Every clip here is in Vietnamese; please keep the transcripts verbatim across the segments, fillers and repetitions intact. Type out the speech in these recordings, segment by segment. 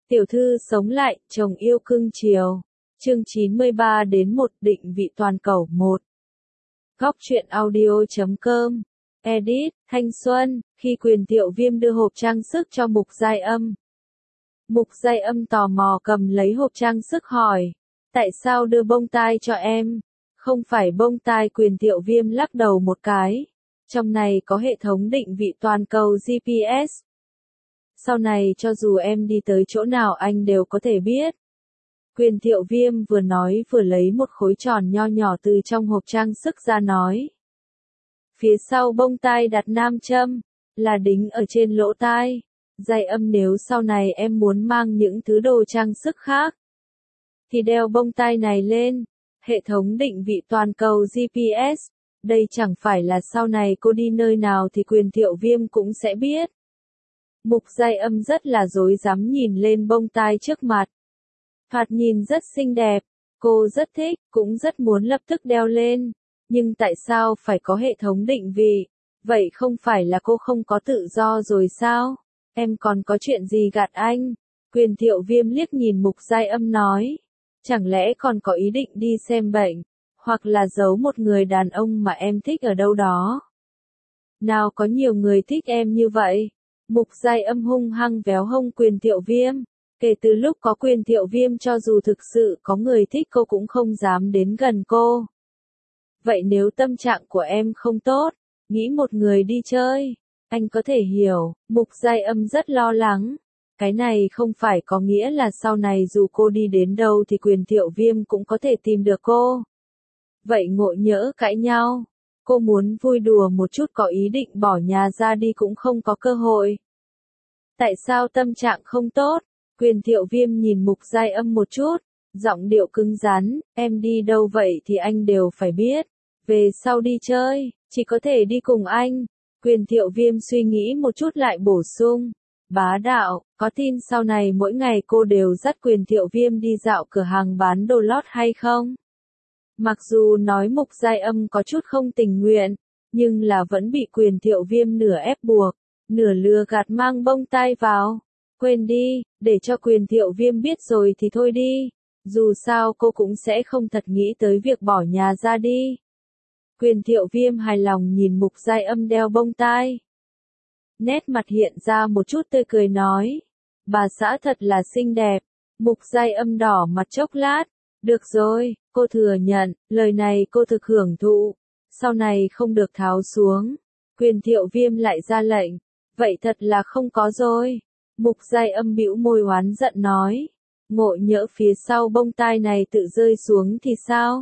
Tiểu thư sống lại, chồng yêu cưng chiều. Chương chín mươi ba đến một định vị toàn cầu một. Góc truyện audio chấm com. Edit, Thanh Xuân, khi Quyền Thiệu Viêm đưa hộp trang sức cho Mục Giai Âm. Mục Giai Âm tò mò cầm lấy hộp trang sức hỏi. Tại sao đưa bông tai cho em? Không phải bông tai. Quyền Thiệu Viêm lắc đầu một cái. Trong này có hệ thống định vị toàn cầu G P S. Sau này cho dù em đi tới chỗ nào anh đều có thể biết. Quyền Thiệu Viêm vừa nói vừa lấy một khối tròn nho nhỏ từ trong hộp trang sức ra nói. Phía sau bông tai đặt nam châm, là đính ở trên lỗ tai. Giai Âm, nếu sau này em muốn mang những thứ đồ trang sức khác, thì đeo bông tai này lên. Hệ thống định vị toàn cầu G P S, đây chẳng phải là sau này cô đi nơi nào thì Quyền Thiệu Viêm cũng sẽ biết. Mục Giai Âm rất là rối rắm nhìn lên bông tai trước mặt. Thoạt nhìn rất xinh đẹp, cô rất thích, cũng rất muốn lập tức đeo lên. Nhưng tại sao phải có hệ thống định vị? Vậy không phải là cô không có tự do rồi sao? Em còn có chuyện gì gạt anh? Quyền Thiệu Viêm liếc nhìn Mục Giai Âm nói. Chẳng lẽ còn có ý định đi xem bệnh, hoặc là giấu một người đàn ông mà em thích ở đâu đó? Nào có nhiều người thích em như vậy? Mục Giai Âm hung hăng véo hông Quyền Thiệu Viêm. Kể từ lúc có Quyền Thiệu Viêm cho dù thực sự có người thích cô cũng không dám đến gần cô. Vậy nếu tâm trạng của em không tốt, nghĩ một người đi chơi, anh có thể hiểu. Mục Giai Âm rất lo lắng. Cái này không phải có nghĩa là sau này dù cô đi đến đâu thì Quyền Thiệu Viêm cũng có thể tìm được cô. Vậy ngộ nhỡ cãi nhau, cô muốn vui đùa một chút có ý định bỏ nhà ra đi cũng không có cơ hội. Tại sao tâm trạng không tốt? Quyền Thiệu Viêm nhìn Mục Giai Âm một chút, giọng điệu cứng rắn, em đi đâu vậy thì anh đều phải biết. Về sau đi chơi, chỉ có thể đi cùng anh. Quyền Thiệu Viêm suy nghĩ một chút lại bổ sung. Bá đạo, có tin sau này mỗi ngày cô đều dắt Quyền Thiệu Viêm đi dạo cửa hàng bán đồ lót hay không? Mặc dù nói Mục Giai Âm có chút không tình nguyện, nhưng là vẫn bị Quyền Thiệu Viêm nửa ép buộc, nửa lừa gạt mang bông tai vào. Quên đi, để cho Quyền Thiệu Viêm biết rồi thì thôi đi. Dù sao cô cũng sẽ không thật nghĩ tới việc bỏ nhà ra đi. Quyền Thiệu Viêm hài lòng nhìn Mục Giai Âm đeo bông tai. Nét mặt hiện ra một chút tươi cười nói. Bà xã thật là xinh đẹp. Mục Giai Âm đỏ mặt chốc lát. Được rồi, cô thừa nhận, lời này cô thực hưởng thụ. Sau này không được tháo xuống. Quyền Thiệu Viêm lại ra lệnh. Vậy thật là không có rồi. Mục Giai Âm bĩu môi oán giận nói. Ngộ nhỡ phía sau bông tai này tự rơi xuống thì sao?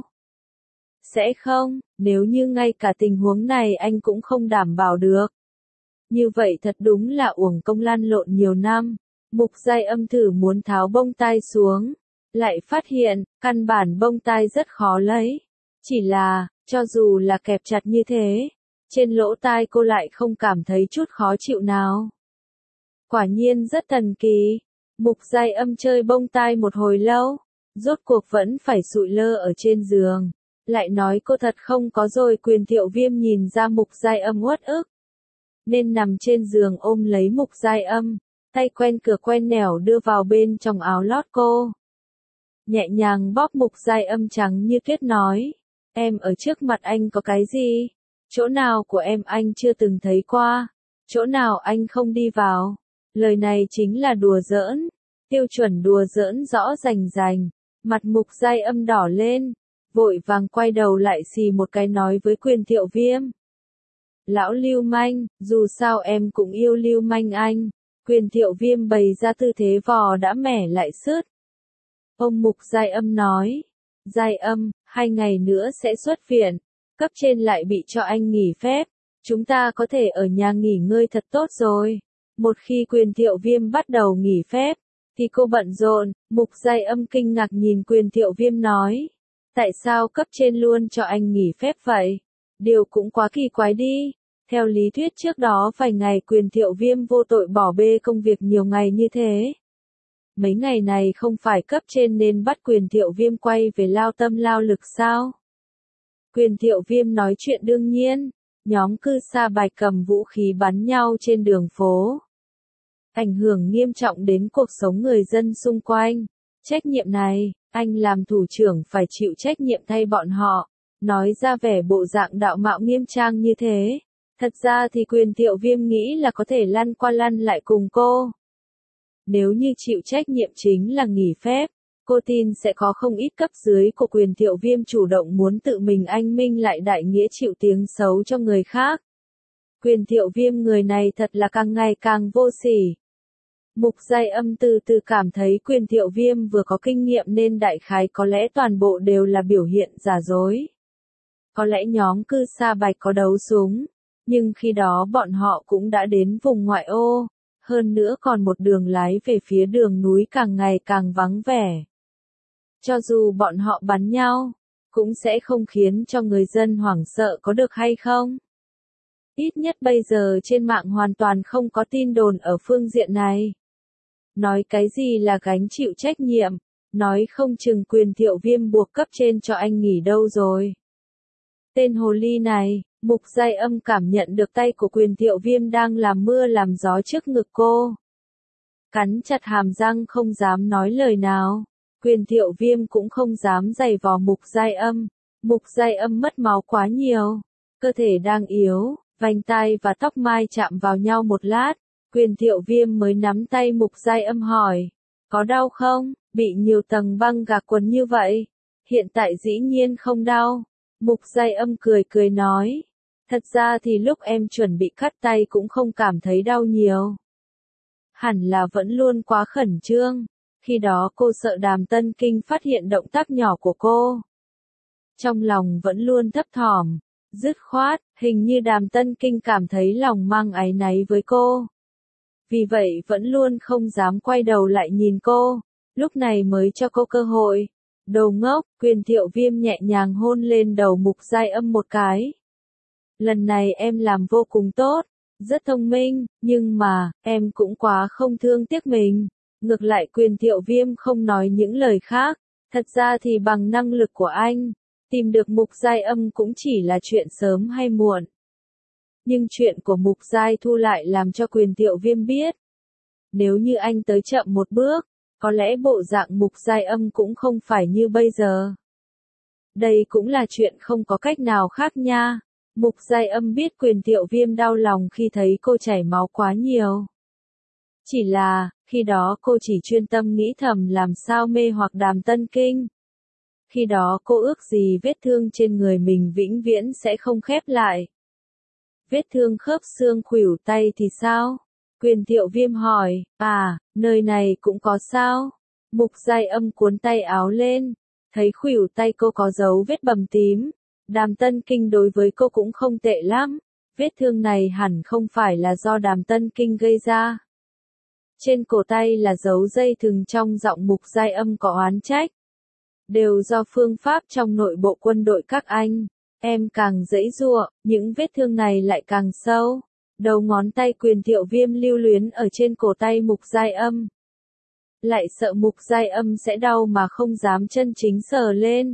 Sẽ không, nếu như ngay cả tình huống này anh cũng không đảm bảo được. Như vậy thật đúng là uổng công lăn lộn nhiều năm. Mục Giai Âm thử muốn tháo bông tai xuống, lại phát hiện, căn bản bông tai rất khó lấy. Chỉ là, cho dù là kẹp chặt như thế, trên lỗ tai cô lại không cảm thấy chút khó chịu nào. Quả nhiên rất thần kỳ. Mục Giai Âm chơi bông tai một hồi lâu, rốt cuộc vẫn phải sụi lơ ở trên giường. Lại nói cô thật không có rồi. Quyền Thiệu Viêm nhìn ra Mục Giai Âm uất ức, nên nằm trên giường ôm lấy Mục Giai Âm, tay quen cửa quen nẻo đưa vào bên trong áo lót cô. Nhẹ nhàng bóp Mục Giai Âm trắng như tuyết nói. Em ở trước mặt anh có cái gì? Chỗ nào của em anh chưa từng thấy qua? Chỗ nào anh không đi vào? Lời này chính là đùa giỡn. Tiêu chuẩn đùa giỡn rõ rành rành. Mặt Mục Giai Âm đỏ lên, vội vàng quay đầu lại xì một cái nói với Quyền Thiệu Viêm. Lão lưu manh, dù sao em cũng yêu lưu manh anh. Quyền Thiệu Viêm bày ra tư thế vò đã mẻ lại sứt. Ông Mục Giai Âm nói. Giai Âm, hai ngày nữa sẽ xuất viện. Cấp trên lại bị cho anh nghỉ phép. Chúng ta có thể ở nhà nghỉ ngơi thật tốt rồi. Một khi Quyền Thiệu Viêm bắt đầu nghỉ phép, thì cô bận rộn. Mục Giai Âm kinh ngạc nhìn Quyền Thiệu Viêm nói. Tại sao cấp trên luôn cho anh nghỉ phép vậy? Điều cũng quá kỳ quái đi. Theo lý thuyết trước đó vài ngày Quyền Thiệu Viêm vô tội bỏ bê công việc nhiều ngày như thế. Mấy ngày này không phải cấp trên nên bắt Quyền Thiệu Viêm quay về lao tâm lao lực sao? Quyền Thiệu Viêm nói chuyện đương nhiên. Nhóm cư sa bạch cầm vũ khí bắn nhau trên đường phố. ảnh hưởng nghiêm trọng đến cuộc sống người dân xung quanh. Trách nhiệm này, anh làm thủ trưởng phải chịu trách nhiệm thay bọn họ. Nói ra vẻ bộ dạng đạo mạo nghiêm trang như thế. Thật ra thì Quyền Thiệu Viêm nghĩ là có thể lăn qua lăn lại cùng cô. Nếu như chịu trách nhiệm chính là nghỉ phép, cô tin sẽ có không ít cấp dưới của Quyền Thiệu Viêm chủ động muốn tự mình anh minh lại đại nghĩa chịu tiếng xấu cho người khác. Quyền Thiệu Viêm người này thật là càng ngày càng vô sỉ. Mục Giai Âm từ từ cảm thấy Quyền Thiệu Viêm vừa có kinh nghiệm nên đại khái có lẽ toàn bộ đều là biểu hiện giả dối. Có lẽ nhóm cư Sa Bạch có đấu súng, nhưng khi đó bọn họ cũng đã đến vùng ngoại ô, hơn nữa còn một đường lái về phía đường núi càng ngày càng vắng vẻ. Cho dù bọn họ bắn nhau, cũng sẽ không khiến cho người dân hoảng sợ có được hay không? Ít nhất bây giờ trên mạng hoàn toàn không có tin đồn ở phương diện này. Nói cái gì là gánh chịu trách nhiệm, nói không chừng Quyền Thiệu Viêm buộc cấp trên cho anh nghỉ đâu rồi. Tên hồ ly này, Mục Giai Âm cảm nhận được tay của Quyền Thiệu Viêm đang làm mưa làm gió trước ngực cô. Cắn chặt hàm răng không dám nói lời nào. Quyền Thiệu Viêm cũng không dám giày vò Mục Giai Âm. Mục Giai Âm mất máu quá nhiều, cơ thể đang yếu, vành tai và tóc mai chạm vào nhau một lát. Quyền Thiệu Viêm mới nắm tay Mục Giai Âm hỏi, có đau không, bị nhiều tầng băng gạc quấn như vậy. Hiện tại dĩ nhiên không đau. Mục Giai Âm cười cười nói, thật ra thì lúc em chuẩn bị cắt tay cũng không cảm thấy đau nhiều. Hẳn là vẫn luôn quá khẩn trương, khi đó cô sợ Đàm Tân Kinh phát hiện động tác nhỏ của cô. Trong lòng vẫn luôn thấp thỏm, dứt khoát, hình như Đàm Tân Kinh cảm thấy lòng mang áy náy với cô. Vì vậy vẫn luôn không dám quay đầu lại nhìn cô, lúc này mới cho cô cơ hội. Đồ ngốc, Quyền Thiệu Viêm nhẹ nhàng hôn lên đầu Mục Giai Âm một cái. Lần này em làm vô cùng tốt, rất thông minh, nhưng mà, em cũng quá không thương tiếc mình. Ngược lại Quyền Thiệu Viêm không nói những lời khác, thật ra thì bằng năng lực của anh, tìm được Mục Giai Âm cũng chỉ là chuyện sớm hay muộn. Nhưng chuyện của Mục Giai Thu lại làm cho Quyền Thiệu Viêm biết. Nếu như anh tới chậm một bước, có lẽ bộ dạng Mục Giai Âm cũng không phải như bây giờ. Đây cũng là chuyện không có cách nào khác nha. Mục Giai Âm biết Quyền Thiệu Viêm đau lòng khi thấy cô chảy máu quá nhiều. Chỉ là, khi đó cô chỉ chuyên tâm nghĩ thầm làm sao mê hoặc Đàm Tân Kinh. Khi đó cô ước gì vết thương trên người mình vĩnh viễn sẽ không khép lại. Vết thương khớp xương khuỷu tay thì sao? Quyền Thiệu Viêm hỏi, à, nơi này cũng có sao? Mục Giai Âm cuốn tay áo lên, thấy khuỷu tay cô có dấu vết bầm tím. Đàm Tân Kinh đối với cô cũng không tệ lắm, vết thương này hẳn không phải là do Đàm Tân Kinh gây ra. Trên cổ tay là dấu dây thừng, trong giọng Mục Giai Âm có oán trách. Đều do phương pháp trong nội bộ quân đội các anh, em càng giãy giụa, những vết thương này lại càng sâu. Đầu ngón tay Quyền Thiệu Viêm lưu luyến ở trên cổ tay Mục Giai Âm. Lại sợ Mục Giai Âm sẽ đau mà không dám chân chính sờ lên.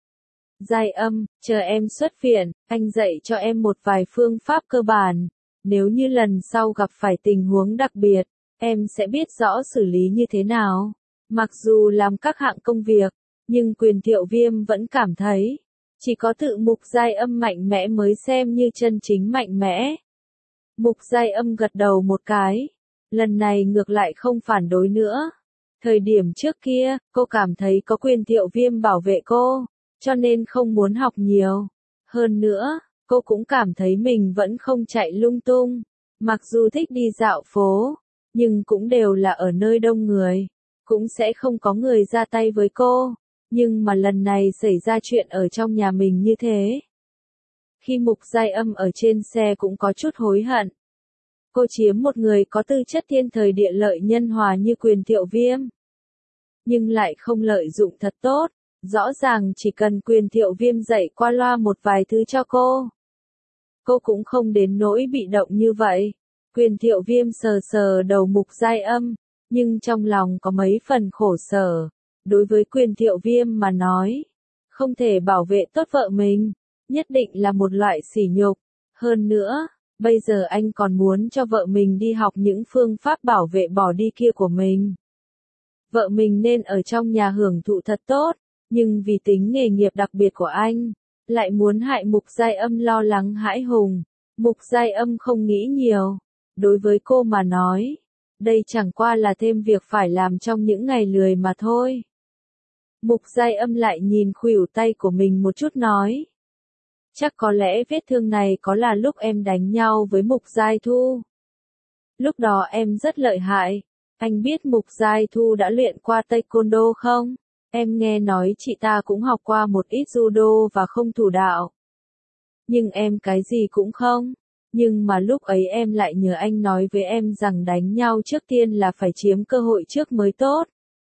Giai Âm, chờ em xuất viện, anh dạy cho em một vài phương pháp cơ bản. Nếu như lần sau gặp phải tình huống đặc biệt, em sẽ biết rõ xử lý như thế nào. Mặc dù làm các hạng công việc, nhưng Quyền Thiệu Viêm vẫn cảm thấy, chỉ có tự Mục Giai Âm mạnh mẽ mới xem như chân chính mạnh mẽ. Mục Giai Âm gật đầu một cái, lần này ngược lại không phản đối nữa. Thời điểm trước kia, cô cảm thấy có Quyền Thiệu Viêm bảo vệ cô, cho nên không muốn học nhiều. Hơn nữa, cô cũng cảm thấy mình vẫn không chạy lung tung. Mặc dù thích đi dạo phố, nhưng cũng đều là ở nơi đông người, cũng sẽ không có người ra tay với cô. Nhưng mà lần này xảy ra chuyện ở trong nhà mình như thế. Khi Mục Giai Âm ở trên xe cũng có chút hối hận. Cô chiếm một người có tư chất thiên thời địa lợi nhân hòa như Quyền Thiệu Viêm. Nhưng lại không lợi dụng thật tốt. Rõ ràng chỉ cần Quyền Thiệu Viêm dạy qua loa một vài thứ cho cô. Cô cũng không đến nỗi bị động như vậy. Quyền Thiệu Viêm sờ sờ đầu Mục Giai Âm, nhưng trong lòng có mấy phần khổ sở. Đối với Quyền Thiệu Viêm mà nói, không thể bảo vệ tốt vợ mình, nhất định là một loại sỉ nhục. Hơn nữa, Bây giờ anh còn muốn cho vợ mình đi học những phương pháp bảo vệ bỏ đi kia của mình. Vợ mình nên ở trong nhà hưởng thụ thật tốt, nhưng vì tính nghề nghiệp đặc biệt của anh, lại muốn hại Mục Giai Âm lo lắng hãi hùng. Mục Giai Âm không nghĩ nhiều. Đối với cô mà nói, đây chẳng qua là thêm việc phải làm trong những ngày lười mà thôi. Mục Giai Âm lại nhìn khuỷu tay của mình một chút nói. Chắc có lẽ vết thương này có là lúc em đánh nhau với Mục Giai Thu. Lúc đó em rất lợi hại. Anh biết Mục Giai Thu đã luyện qua taekwondo không? Em nghe nói chị ta cũng học qua một ít judo và không thủ đạo. Nhưng em cái gì cũng không. Nhưng mà lúc ấy em lại nhớ anh nói với em rằng đánh nhau trước tiên là phải chiếm cơ hội trước mới tốt.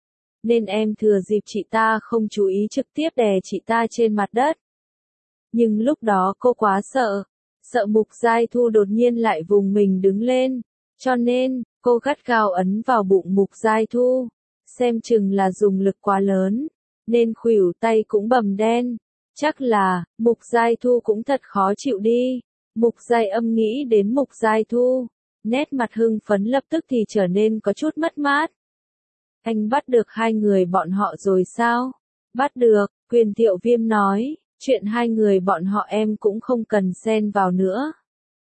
Nên em thừa dịp chị ta không chú ý trực tiếp đè chị ta trên mặt đất. Nhưng lúc đó cô quá sợ. Sợ Mục Giai Thu đột nhiên lại vùng mình đứng lên. Cho nên, cô gắt gao ấn vào bụng Mục Giai Thu. Xem chừng là dùng lực quá lớn. Nên khuỷu tay cũng bầm đen. Chắc là, Mục Giai Thu cũng thật khó chịu đi. Mục Giai Âm nghĩ đến Mục Giai Thu. Nét mặt hưng phấn lập tức thì trở nên có chút mất mát. Anh bắt được hai người bọn họ rồi sao? Bắt được, Quyền Thiệu Viêm nói. Chuyện hai người bọn họ em cũng không cần xen vào nữa.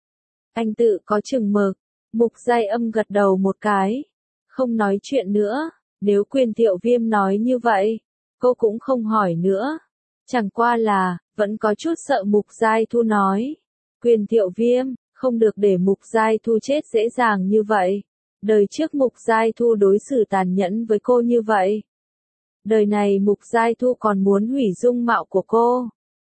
Anh tự có chừng mực. Mục Giai Âm gật đầu một cái. Không nói chuyện nữa. Nếu Quyền Thiệu Viêm nói như vậy, cô cũng không hỏi nữa. Chẳng qua là, vẫn có chút sợ Mục Giai Thu nói. Quyền Thiệu Viêm, không được để Mục Giai Thu chết dễ dàng như vậy. Đời trước Mục Giai Thu đối xử tàn nhẫn với cô như vậy. Đời này Mục Giai Thu còn muốn hủy dung mạo của cô.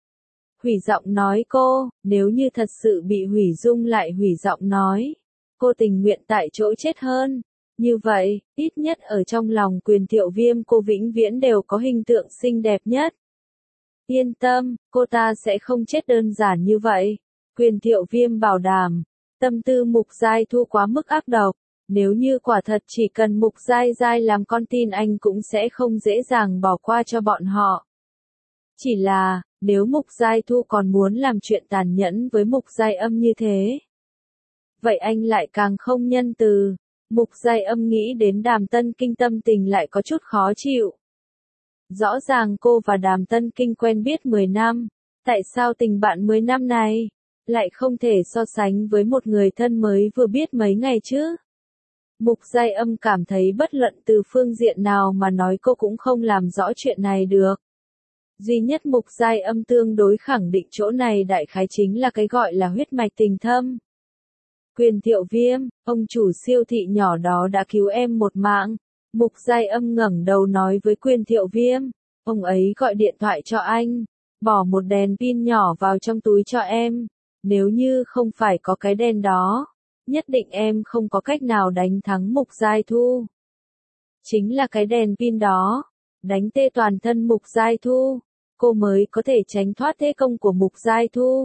Hủy giọng nói cô, nếu như thật sự bị hủy dung lại hủy giọng nói. Cô tình nguyện tại chỗ chết hơn. Như vậy, ít nhất ở trong lòng Quyền Thiệu Viêm cô vĩnh viễn đều có hình tượng xinh đẹp nhất. Yên tâm, cô ta sẽ không chết đơn giản như vậy. Quyền Thiệu Viêm bảo đảm. Tâm tư Mục Giai Thu quá mức ác độc. Nếu như quả thật chỉ cần Mục Giai Giai làm con tin anh cũng sẽ không dễ dàng bỏ qua cho bọn họ. Chỉ là, nếu Mục Giai Thu còn muốn làm chuyện tàn nhẫn với Mục Giai Âm như thế, vậy anh lại càng không nhân từ. Mục Giai Âm nghĩ đến Đàm Tân Kinh tâm tình lại có chút khó chịu. Rõ ràng cô và Đàm Tân Kinh quen biết mười năm, tại sao tình bạn mười năm này lại không thể so sánh với một người thân mới vừa biết mấy ngày chứ? Mục Giai Âm cảm thấy bất luận từ phương diện nào mà nói cô cũng không làm rõ chuyện này được. Duy nhất Mục Giai Âm tương đối khẳng định chỗ này đại khái chính là cái gọi là huyết mạch tình thâm. Quyền Thiệu Viêm, ông chủ siêu thị nhỏ đó đã cứu em một mạng. Mục Giai Âm ngẩng đầu nói với Quyền Thiệu Viêm, ông ấy gọi điện thoại cho anh, bỏ một đèn pin nhỏ vào trong túi cho em. Nếu như không phải có cái đèn đó, nhất định em không có cách nào đánh thắng Mục Giai Thu. Chính là cái đèn pin đó, đánh tê toàn thân Mục Giai Thu, cô mới có thể tránh thoát thế công của Mục Giai Thu.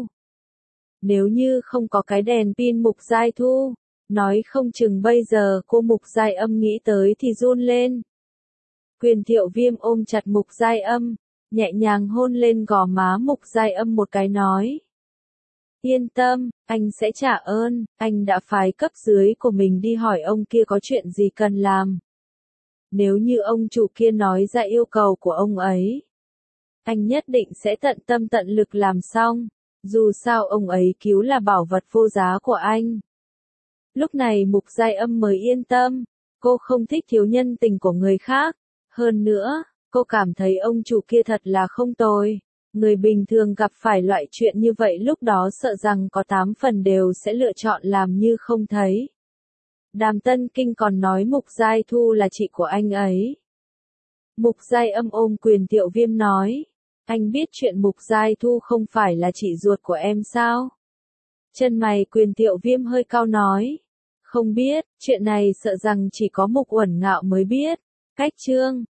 Nếu như không có cái đèn pin Mục Giai Thu, nói không chừng bây giờ cô Mục Giai Âm nghĩ tới thì run lên. Quyền Thiệu Viêm ôm chặt Mục Giai Âm, nhẹ nhàng hôn lên gò má Mục Giai Âm một cái nói. Yên tâm, anh sẽ trả ơn, anh đã phái cấp dưới của mình đi hỏi ông kia có chuyện gì cần làm. Nếu như ông chủ kia nói ra yêu cầu của ông ấy, anh nhất định sẽ tận tâm tận lực làm xong. Dù sao ông ấy cứu là bảo vật vô giá của anh. Lúc này Mục Giai Âm mới yên tâm. Cô không thích thiếu nhân tình của người khác. Hơn nữa, cô cảm thấy ông chủ kia thật là không tồi. Người bình thường gặp phải loại chuyện như vậy lúc đó sợ rằng có tám phần đều sẽ lựa chọn làm như không thấy. Đàm Tân Kinh còn nói Mục Giai Thu là chị của anh ấy. Mục Giai Âm ôm Quyền Thiệu Viêm nói. Anh biết chuyện Mục Giai Thu không phải là chị ruột của em sao? Chân mày Quyền Thiệu Viêm hơi cau nói. Không biết, chuyện này sợ rằng chỉ có Mục Uẩn Ngạo mới biết. Cách chương